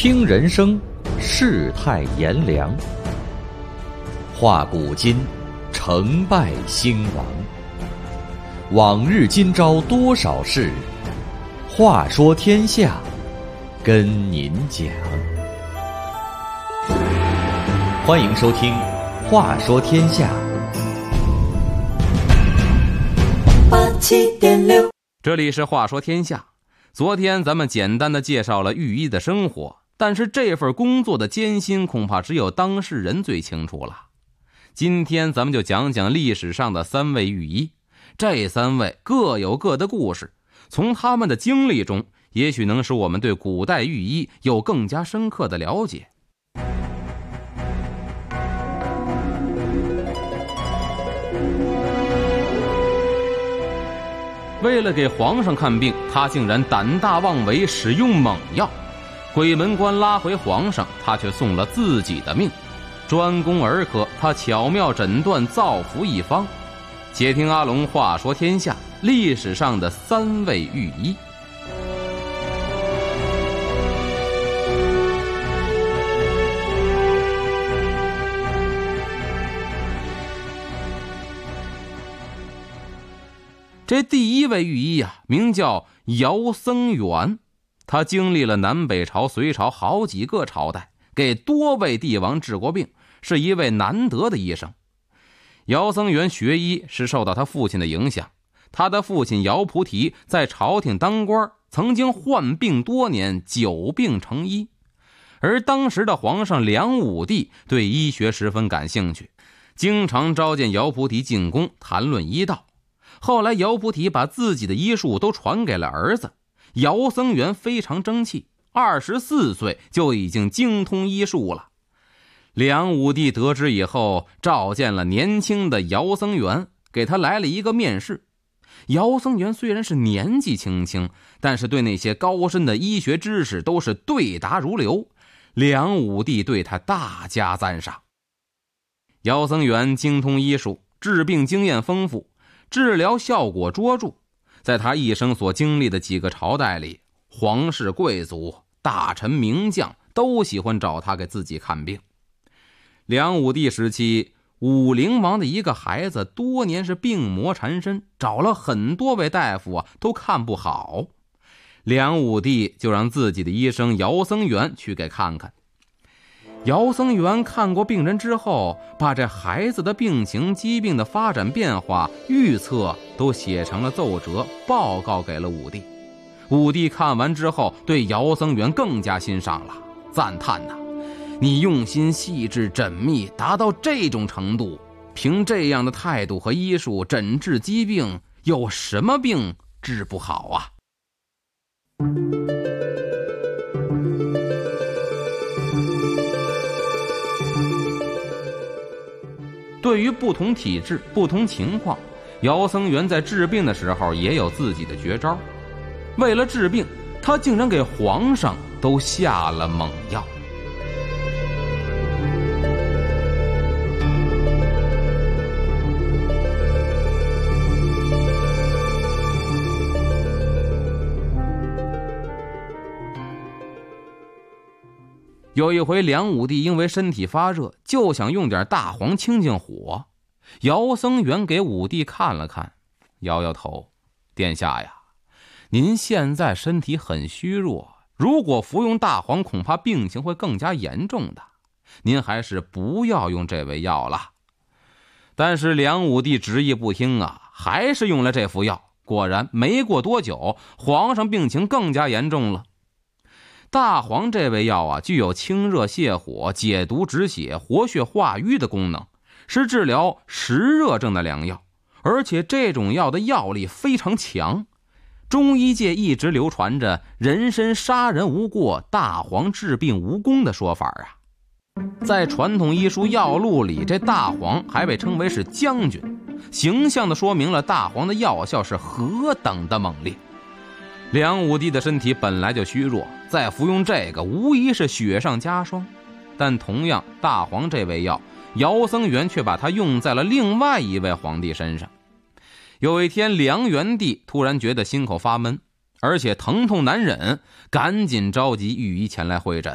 听人生，世态炎凉；话古今，成败兴亡。往日今朝多少事，话说天下，跟您讲。欢迎收听《话说天下》。 87.6， 这里是话说天下。昨天咱们简单的介绍了御医的生活，但是这份工作的艰辛恐怕只有当事人最清楚了。今天咱们就讲讲历史上的3位御医，这3位各有各的故事，从他们的经历中，也许能使我们对古代御医有更加深刻的了解。为了给皇上看病，他竟然胆大妄为，使用猛药。鬼门关拉回皇上，他却送了自己的命。专攻儿科，他巧妙诊断，造福一方。且听阿龙话说天下，历史上的3位御医。这第1位御医啊，名叫姚僧元，他经历了南北朝、隋朝好几个朝代，给多位帝王治过病，是一位难得的医生。姚僧元学医是受到他父亲的影响，他的父亲姚菩提在朝廷当官，曾经患病多年，久病成医。而当时的皇上梁武帝对医学十分感兴趣，经常召见姚菩提进宫谈论医道。后来姚菩提把自己的医术都传给了儿子姚僧元，非常争气，24岁就已经精通医术了。梁武帝得知以后，召见了年轻的姚僧元，给他来了一个面试。姚僧元虽然是年纪轻轻，但是对那些高深的医学知识都是对答如流，梁武帝对他大加赞赏。姚僧元精通医术，治病经验丰富，治疗效果卓著，在他一生所经历的几个朝代里，皇室贵族、大臣名将都喜欢找他给自己看病。梁武帝时期，武陵王的一个孩子多年是病魔缠身，找了很多位大夫都看不好。梁武帝就让自己的医生姚僧元去给看看。姚僧元看过病人之后，把这孩子的病情、疾病的发展变化、预测都写成了奏折，报告给了武帝。武帝看完之后，对姚僧元更加欣赏了，赞叹呐：你用心细致缜密，达到这种程度，凭这样的态度和医术诊治疾病，有什么病治不好啊？对于不同体质、不同情况，姚僧元在治病的时候也有自己的绝招。为了治病，他竟然给皇上都下了猛药。有一回，梁武帝因为身体发热，就想用点大黄清清火。姚僧元给武帝看了看，摇摇头：殿下呀，您现在身体很虚弱，如果服用大黄，恐怕病情会更加严重的，您还是不要用这味药了。但是梁武帝执意不听啊，还是用了这副药。果然没过多久，皇上病情更加严重了。大黄这味药啊，具有清热泻火、解毒止血、活血化瘀的功能，是治疗实热症的良药，而且这种药的药力非常强。中医界一直流传着人参杀人无过，大黄治病无功的说法啊。在传统医书药录里，这大黄还被称为是将军，形象地说明了大黄的药效是何等的猛烈。梁武帝的身体本来就虚弱，再服用这个无疑是雪上加霜。但同样大黄这味药，姚僧元却把它用在了另外一位皇帝身上。有一天，梁元帝突然觉得心口发闷，而且疼痛难忍，赶紧召集御医前来会诊。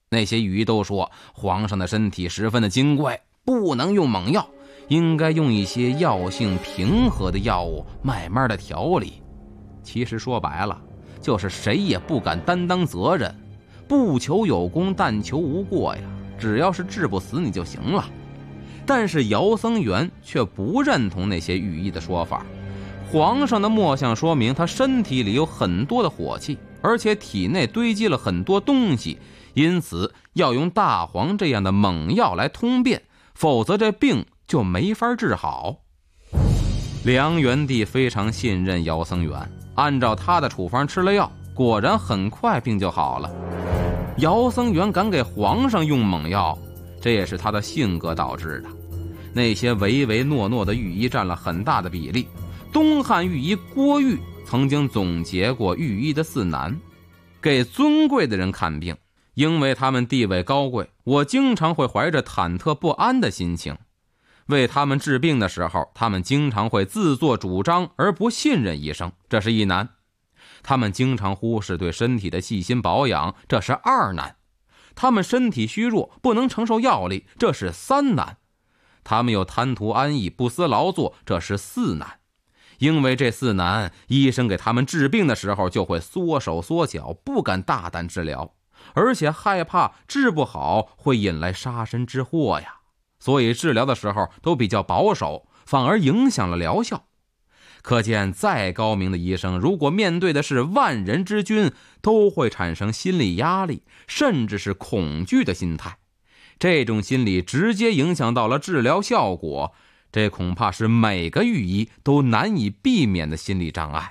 那些御医都说皇上的身体十分的金贵，不能用猛药，应该用一些药性平和的药物慢慢的调理。其实说白了，就是谁也不敢担当责任，不求有功，但求无过呀，只要是治不死你就行了。但是姚僧元却不认同那些御医的说法，皇上的墨相说明他身体里有很多的火气，而且体内堆积了很多东西，因此要用大黄这样的猛药来通便，否则这病就没法治好。梁元帝非常信任姚僧元，按照他的处方吃了药，果然很快病就好了。姚僧元敢给皇上用猛药，这也是他的性格导致的。那些唯唯诺诺的御医占了很大的比例。东汉御医郭玉曾经总结过御医的4难：给尊贵的人看病，因为他们地位高贵，我经常会怀着忐忑不安的心情；为他们治病的时候，他们经常会自作主张而不信任医生，这是1难；他们经常忽视对身体的细心保养，这是2难；他们身体虚弱，不能承受药力，这是3难；他们又贪图安逸，不思劳作，这是4难。因为这4难，医生给他们治病的时候就会缩手缩脚，不敢大胆治疗，而且害怕治不好会引来杀身之祸呀，所以治疗的时候都比较保守，反而影响了疗效。可见再高明的医生，如果面对的是万人之军，都会产生心理压力，甚至是恐惧的心态。这种心理直接影响到了治疗效果，这恐怕是每个御医都难以避免的心理障碍。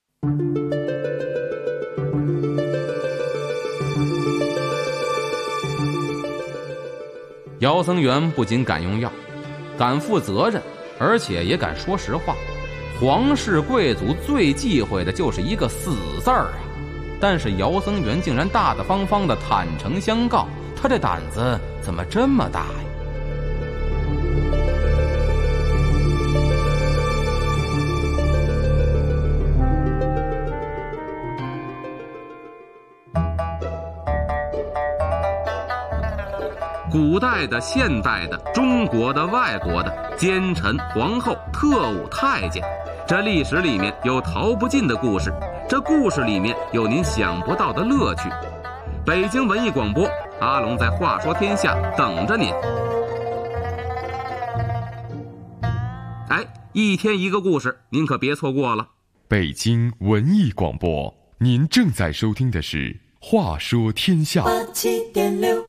姚僧元不仅敢用药，敢负责任，而且也敢说实话。皇室贵族最忌讳的就是一个死字儿啊！但是姚僧元竟然大大方方的坦诚相告，他这胆子怎么这么大呀？古代的、现代的、中国的、外国的，奸臣、皇后、特务、太监，这历史里面有逃不尽的故事，这故事里面有您想不到的乐趣。北京文艺广播，阿龙在话说天下等着您。哎，一天一个故事，您可别错过了。 北京文艺广播，您正在收听的是话说天下。87.6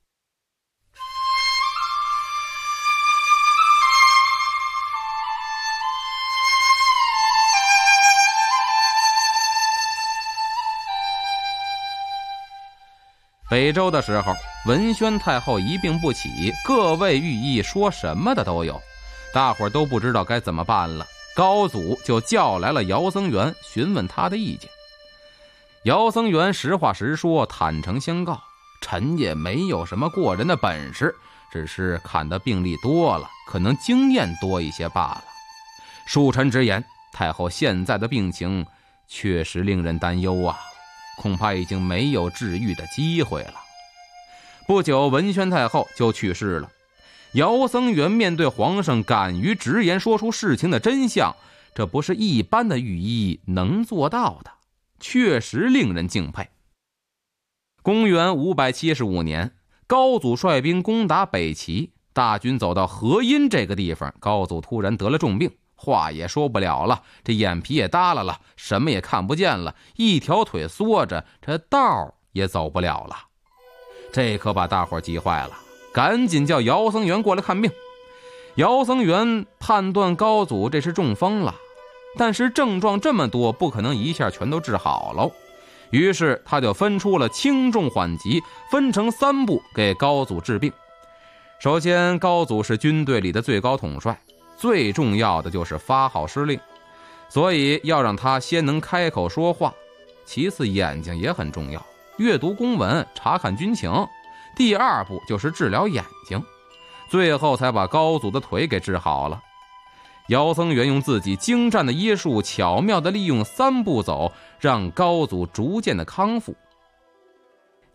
北周的时候，文宣太后一病不起，各位御医说什么的都有，大伙儿都不知道该怎么办了。高祖就叫来了姚僧元，询问他的意见。姚僧元实话实说，坦诚相告：臣也没有什么过人的本事，只是看得病例多了，可能经验多一些罢了。恕臣直言，太后现在的病情确实令人担忧啊，恐怕已经没有治愈的机会了。不久，文宣太后就去世了。姚僧元面对皇上敢于直言，说出事情的真相，这不是一般的御医能做到的，确实令人敬佩。公元575年，高祖率兵攻打北齐，大军走到河阴这个地方，高祖突然得了重病，话也说不了了，这眼皮也耷拉了，什么也看不见了，一条腿缩着，这道也走不了了。这可把大伙急坏了，赶紧叫姚僧元过来看病。姚僧元判断高祖这是中风了，但是症状这么多，不可能一下全都治好喽。于是他就分出了轻重缓急，分成3步给高祖治病。首先，高祖是军队里的最高统帅，最重要的就是发号施令，所以要让他先能开口说话。其次，眼睛也很重要，阅读公文，查看军情。第2步就是治疗眼睛，最后才把高祖的腿给治好了。姚僧元用自己精湛的医术，巧妙地利用3步走，让高祖逐渐的康复。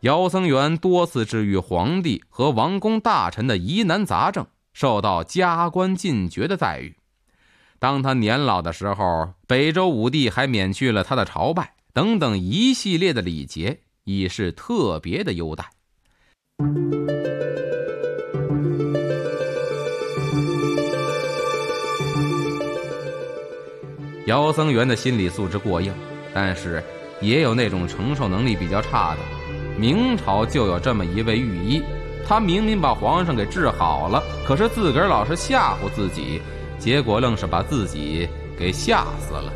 姚僧元多次治愈皇帝和王公大臣的疑难杂症，受到加官进爵的待遇。当他年老的时候，北周武帝还免去了他的朝拜，等等一系列的礼节，已是特别的优待。姚僧元的心理素质过硬，但是也有那种承受能力比较差的。明朝就有这么一位御医，他明明把皇上给治好了，可是自个儿老是吓唬自己，结果愣是把自己给吓死了。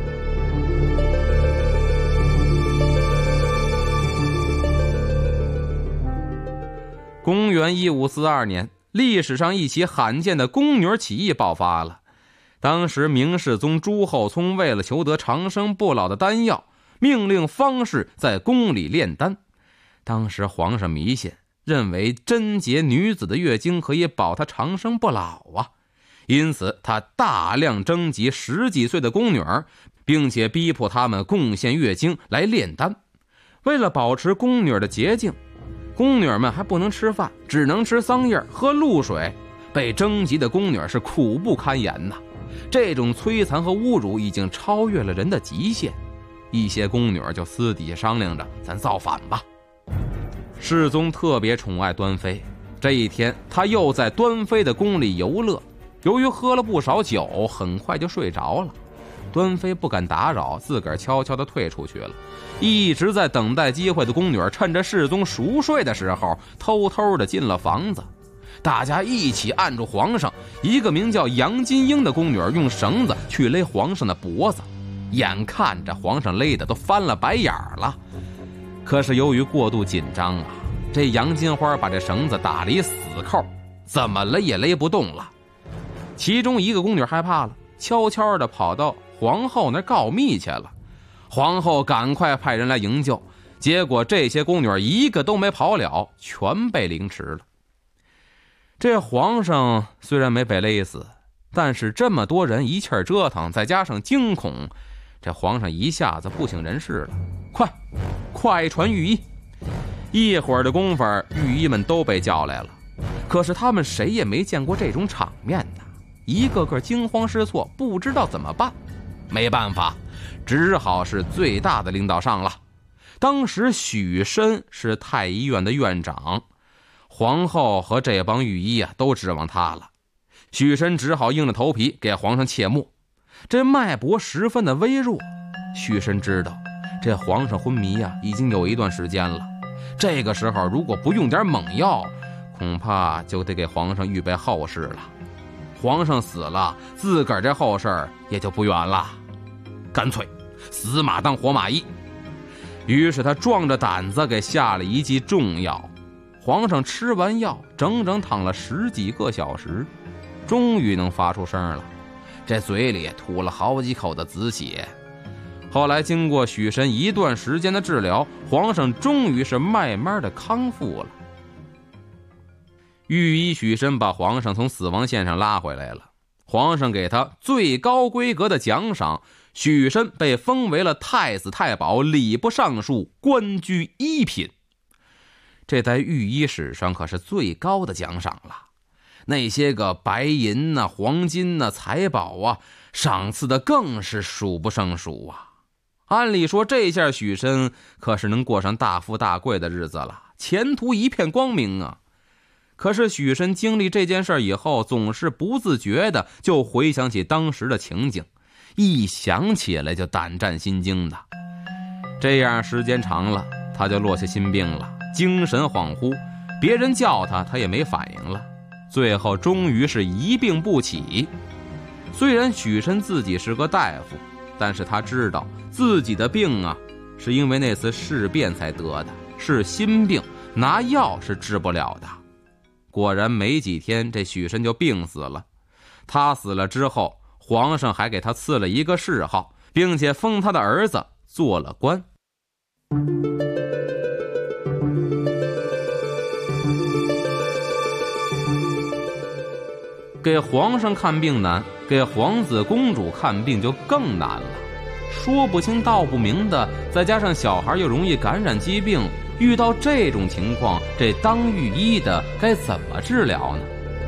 公元1542年，历史上一起罕见的宫女起义爆发了。当时明世宗朱厚熜为了求得长生不老的丹药，命令方士在宫里炼丹。当时皇上迷信，认为贞洁女子的月经可以保她长生不老啊，因此他大量征集10几岁的宫女，并且逼迫她们贡献月经来炼丹。为了保持宫女的洁净，宫女们还不能吃饭，只能吃桑叶喝露水，被征集的宫女是苦不堪言呐。这种摧残和侮辱已经超越了人的极限，一些宫女就私底下商量着，咱造反吧。世宗特别宠爱端妃，这一天他又在端妃的宫里游乐，由于喝了不少酒，很快就睡着了。端妃不敢打扰，自个儿悄悄地退出去了。一直在等待机会的宫女趁着世宗熟睡的时候，偷偷地进了房子。大家一起按住皇上，一个名叫杨金英的宫女用绳子去勒皇上的脖子，眼看着皇上勒得都翻了白眼了。可是由于过度紧张啊，这杨金花把这绳子打了一死扣，怎么勒也勒不动了。其中一个宫女害怕了，悄悄地跑到皇后那告密去了。皇后赶快派人来营救，结果这些宫女一个都没跑了，全被凌迟了。这皇上虽然没被勒死，但是这么多人一气折腾，再加上惊恐，这皇上一下子不省人事了。快传御医！一会儿的功夫，御医们都被叫来了。可是他们谁也没见过这种场面呢，一个个惊慌失措，不知道怎么办。没办法，只好是最大的领导上了。当时许申是太医院的院长，皇后和这帮御医啊都指望他了。许申只好硬着头皮给皇上切末。这脉搏十分的微弱，许申知道这皇上昏迷啊已经有一段时间了，这个时候如果不用点猛药，恐怕就得给皇上预备后事了。皇上死了，自个儿这后事也就不远了，干脆死马当活马医。于是他壮着胆子给下了一剂重药。皇上吃完药，整整躺了10几个小时，终于能发出声了，这嘴里吐了好几口的紫血。后来经过许申一段时间的治疗，皇上终于是慢慢的康复了。御医许申把皇上从死亡线上拉回来了，皇上给他最高规格的奖赏，许申被封为了太子太保、礼部尚书、官居1品。这在御医史上可是最高的奖赏了，那些个白银啊、黄金啊、财宝啊，赏赐的更是数不胜数啊。按理说这下许申可是能过上大富大贵的日子了，前途一片光明啊。可是许申经历这件事以后，总是不自觉的就回想起当时的情景，一想起来就胆战心惊的。这样时间长了，他就落下心病了，精神恍惚，别人叫他他也没反应了，最后终于是一病不起。虽然许申自己是个大夫，但是他知道自己的病啊是因为那次事变才得的，是心病，拿药是治不了的。果然没几天，这许申就病死了。他死了之后，皇上还给他赐了一个谥号，并且封他的儿子做了官。给皇上看病难，给皇子公主看病就更难了。说不清道不明的，再加上小孩又容易感染疾病， 遇到这种情况，这当御医的该怎么治疗呢？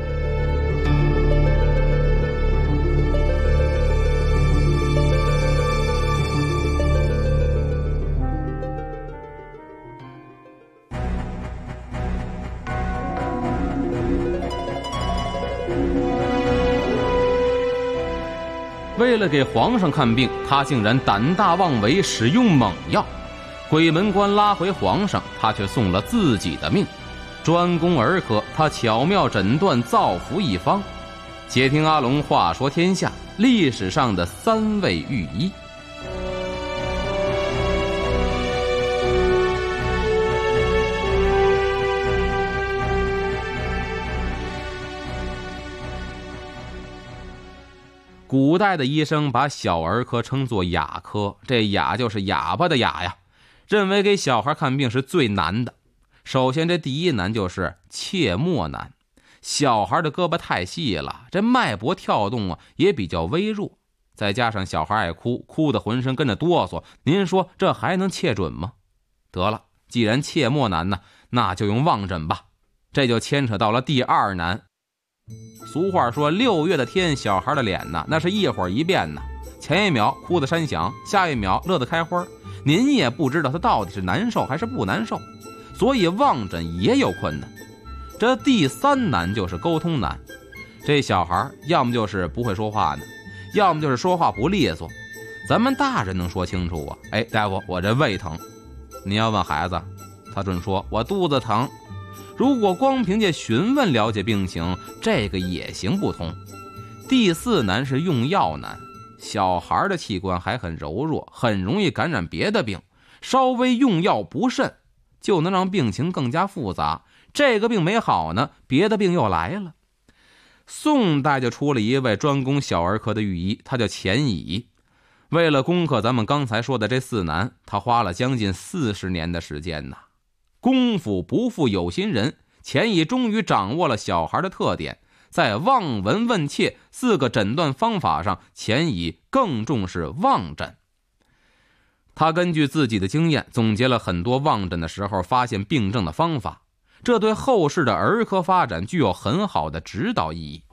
为了给皇上看病，他竟然胆大妄为，使用猛药。鬼门关拉回皇上，他却送了自己的命。专攻儿科，他巧妙诊断，造福一方。且听阿龙话说天下，历史上的3位御医。古代的医生把小儿科称作哑科，这哑就是哑巴的哑呀，认为给小孩看病是最难的。首先这第一难就是切末难，小孩的胳膊太细了，这脉搏跳动也比较微弱，再加上小孩爱哭，哭得浑身跟着哆嗦，您说这还能切准吗？得了，既然切末难呢，那就用望诊吧。这就牵扯到了第2难。俗话说6月的天，小孩的脸呢，那是一会儿一变呢，前一秒哭得山响，下一秒乐得开花，您也不知道他到底是难受还是不难受，所以望诊也有困难。这第3难就是沟通难，这小孩要么就是不会说话呢，要么就是说话不利索，咱们大人能说清楚啊？哎，大夫，我这胃疼。你要问孩子，他准说我肚子疼。如果光凭借询问了解病情，这个也行不通。第4难是用药难，小孩的器官还很柔弱，很容易感染别的病，稍微用药不慎，就能让病情更加复杂。这个病没好呢，别的病又来了。宋代就出了一位专攻小儿科的御医，他叫钱乙。为了攻克咱们刚才说的这4难，他花了将近40年的时间呐。功夫不负有心人，钱乙终于掌握了小孩的特点，在望闻问切4个诊断方法上，钱乙更重视望诊。他根据自己的经验总结了很多望诊的时候发现病症的方法，这对后世的儿科发展具有很好的指导意义。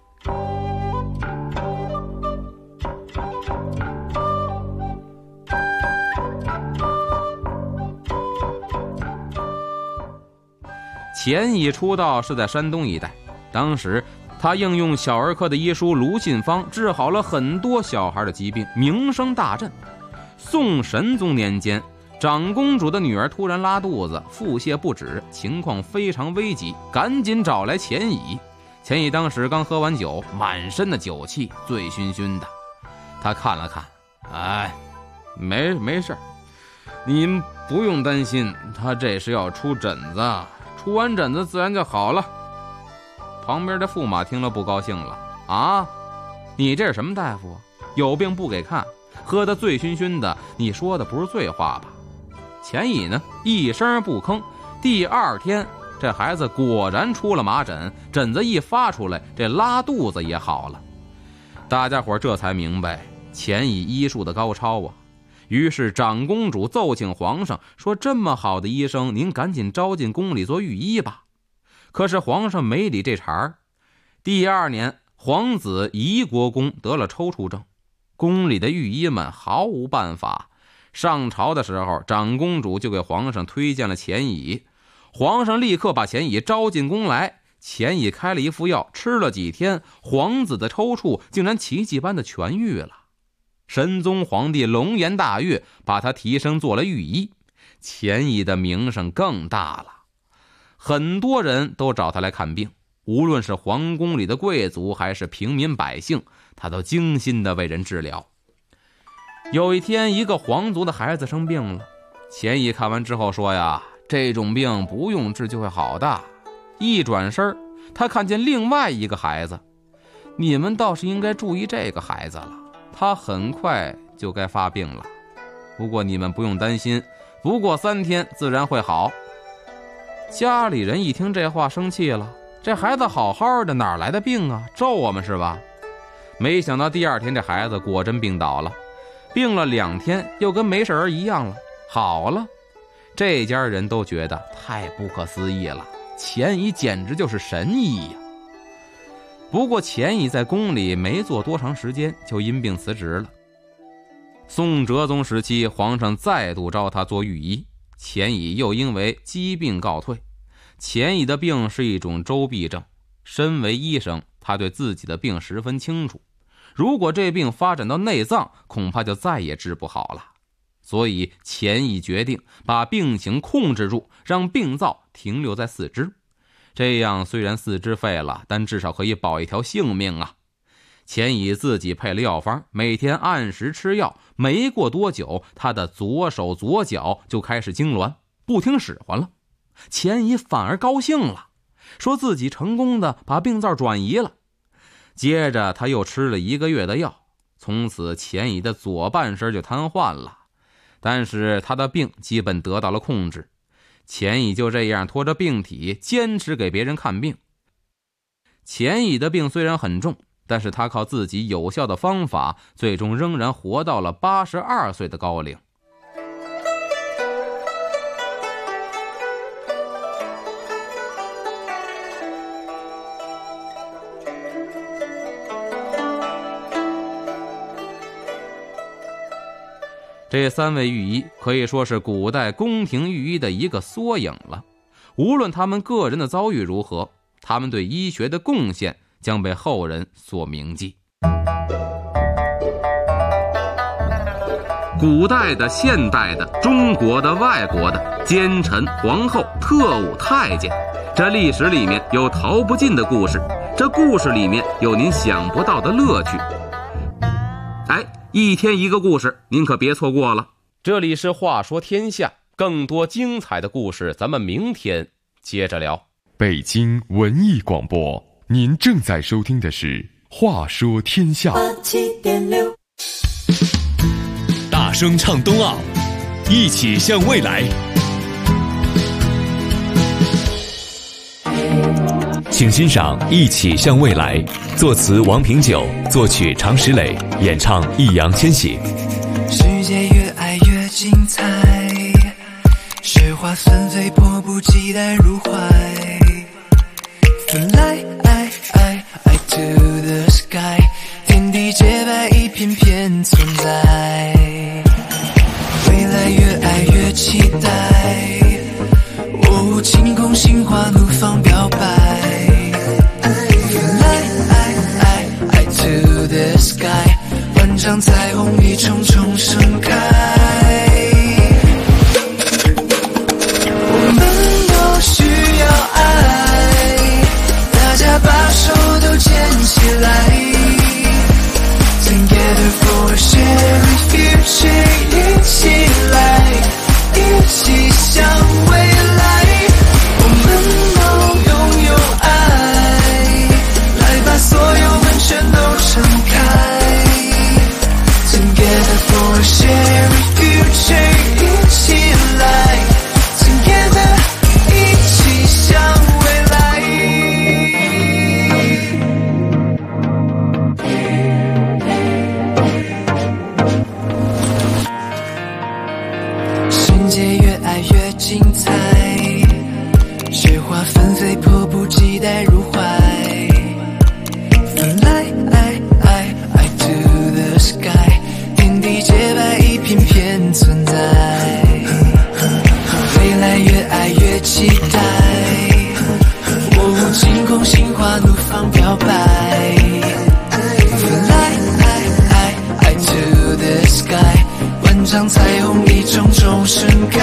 钱乙出道是在山东一带，当时他应用小儿科的医书卢信芳，治好了很多小孩的疾病，名声大振。宋神宗年间，长公主的女儿突然拉肚子，腹泻不止，情况非常危急，赶紧找来钱乙。钱乙当时刚喝完酒，满身的酒气，醉醺醺的。他看了看，哎，没事，您不用担心，他这是要出疹子，出完疹子自然就好了。旁边的驸马听了不高兴了，啊，你这是什么大夫？有病不给看，喝得醉醺醺的，你说的不是醉话吧？钱乙呢，一声不吭。第2天，这孩子果然出了麻疹，疹子一发出来，这拉肚子也好了。大家伙这才明白钱乙医术的高超啊。于是长公主奏请皇上说，这么好的医生，您赶紧招进宫里做御医吧。可是皇上没理这茬儿。第2年，皇子宜国公得了抽搐症，宫里的御医们毫无办法。上朝的时候，长公主就给皇上推荐了钱乙，皇上立刻把钱乙招进宫来。钱乙开了一副药，吃了几天，皇子的抽搐竟然奇迹般的痊愈了。神宗皇帝龙颜大悦，把他提升做了御医，钱乙的名声更大了。很多人都找他来看病，无论是皇宫里的贵族还是平民百姓，他都精心的为人治疗。有一天，一个皇族的孩子生病了，钱乙看完之后说呀，这种病不用治就会好的。一转身，他看见另外一个孩子，你们倒是应该注意这个孩子了，他很快就该发病了，不过你们不用担心，不过3天自然会好。家里人一听这话生气了，这孩子好好的哪来的病啊，咒我们是吧？没想到第2天这孩子果真病倒了，病了2天又跟没事人一样了，好了。 这家人都觉得太不可思议了，钱乙简直就是神医呀。不过钱乙在宫里没做多长时间就因病辞职了。宋哲宗时期，皇上再度召他做御医，钱乙又因为疾病告退。钱乙的病是一种周痹症，身为医生，他对自己的病十分清楚，如果这病发展到内脏，恐怕就再也治不好了。所以钱乙决定把病情控制住，让病灶停留在四肢，这样虽然四肢废了，但至少可以保一条性命啊。钱乙自己配了药方，每天按时吃药，没过多久，他的左手左脚就开始痉挛，不听使唤了。钱乙反而高兴了，说自己成功的把病灶转移了。接着他又吃了1个月的药，从此钱乙的左半身就瘫痪了，但是他的病基本得到了控制。钱乙就这样拖着病体，坚持给别人看病。钱乙的病虽然很重，但是他靠自己有效的方法，最终仍然活到了82岁的高龄。这3位御医可以说是古代宫廷御医的一个缩影了。无论他们个人的遭遇如何，他们对医学的贡献将被后人所铭记。古代的、现代的、中国的、外国的，奸臣、皇后、特务、太监，这历史里面有逃不尽的故事，这故事里面有您想不到的乐趣。一天一个故事，您可别错过了。这里是话说天下，更多精彩的故事咱们明天接着聊。 北京文艺广播，您正在收听的是话说天下。 87.6，大声唱冬奥，一起向未来。请欣赏《一起向未来》，作词王平久，作曲常石磊，演唱易烊千玺。 世界越爱越精彩，雪花纷飞，迫不及待入怀。Fly to the sky， 天地洁白，一片片存在。未来越爱越期待，晴空心花怒放表白。Fly to the sky， 万丈彩虹一重重盛开。我们都需要爱，大家把手都牵起来。Together for a shared future， 一起来，一起向未来。我们都拥有爱，来把所有门全都敞开。Together for a shared future， 一起来 Together， 一起向未来。世界越爱越精彩，雪花纷飞，迫不及待入怀。Fly to the sky， 天地洁白，一片片存在。未来越爱越期待，晴空心花怒放表白。Fly to the sky， 万丈彩虹一重重盛开。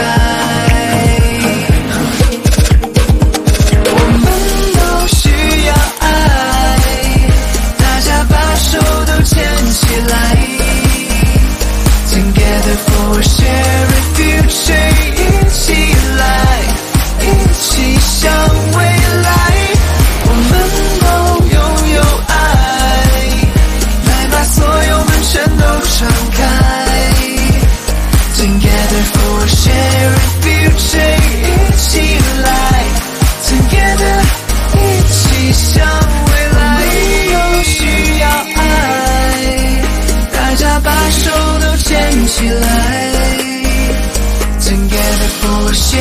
我们都需要爱，大家把手都牵起来。Together for a shared future， 一起来，一起向未来。我们都拥有爱，来把所有门全都敞开。Together for a shared future， 一起来 Together， 一起向未来。我们都需要爱，大家把手都牵起来。Together for a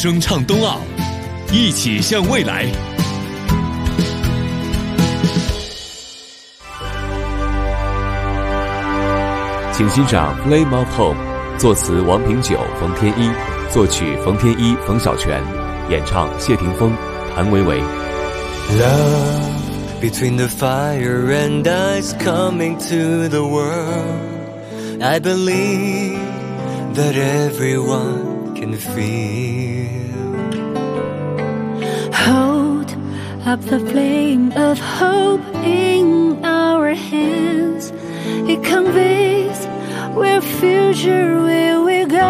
声唱冬奥，一起向未来。请欣赏《Flame of Home》，作词王平久、冯天一，作曲冯天一、冯小泉，演唱谢霆锋、谭维维。 Love between the fire and ice coming to the world. I believe that everyone can feel. Hold up the flame of hope in our hands. It conveys where future will we go.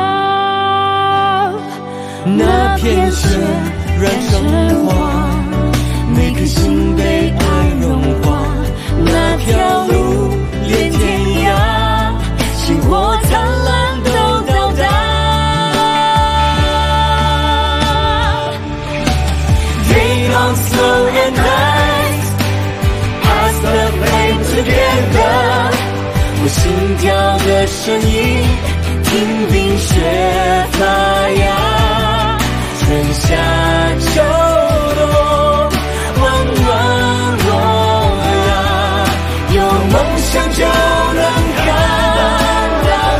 那片雪染成花，每颗心被爱融化。那条路连天涯，星火灿烂都到达。They don't slow and rise, pass the flame together. 我心跳的声音，听冰雪发芽，春夏秋冬，温暖我啊，有梦想就能看到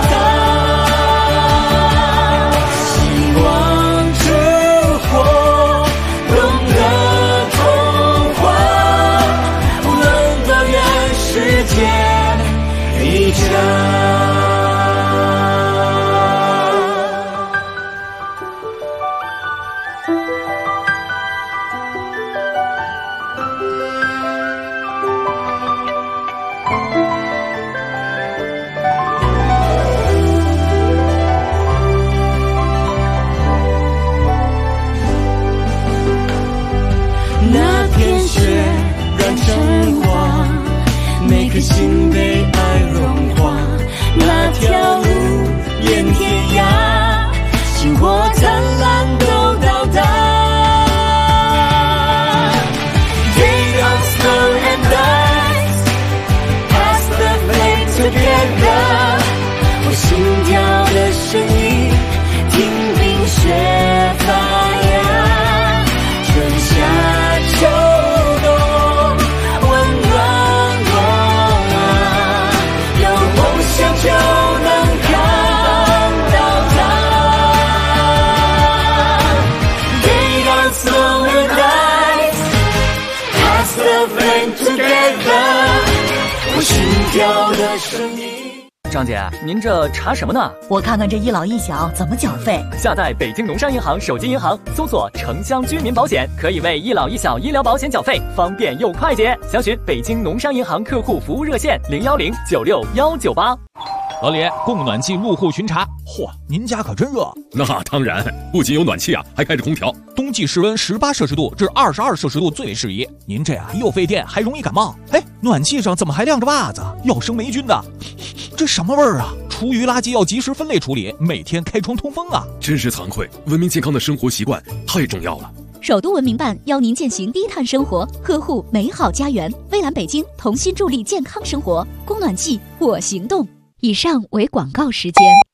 它。希望之火，懂得童话，温暖愿世界一家。那片雪染成花，每颗心被爱融化。那条路连天涯，星火灿烂都到达。They don't slow and rise, pass the flame together. 我心跳的声音，听冰雪发芽，春夏秋冬，温暖我啊，有梦想就能看到它。They don't slow and rise, pass the flame together. 我心跳的声音。 张姐，您这查什么呢？ 我看看这一老一小怎么缴费。 下载北京农商银行手机银行，搜索城乡居民保险，可以为一老一小医疗保险缴费，方便又快捷。详询北京农商银行客户服务热线010961198。 老李，供暖气入户巡查。嚯，您家可真热。 那当然，不仅有暖气啊，还开着空调。 冬季室温18摄氏度至22摄氏度最为适宜。您这又费电，还容易感冒。哎，暖气上怎么还晾着袜子？要生霉菌的。这什么味儿啊？厨余垃圾要及时分类处理，每天开窗通风啊！ 真是惭愧，文明健康的生活习惯太重要了。 首都文明办邀您践行低碳生活，呵护美好家园。蔚蓝北京同心助力健康生活，供暖季我行动。以上为广告时间。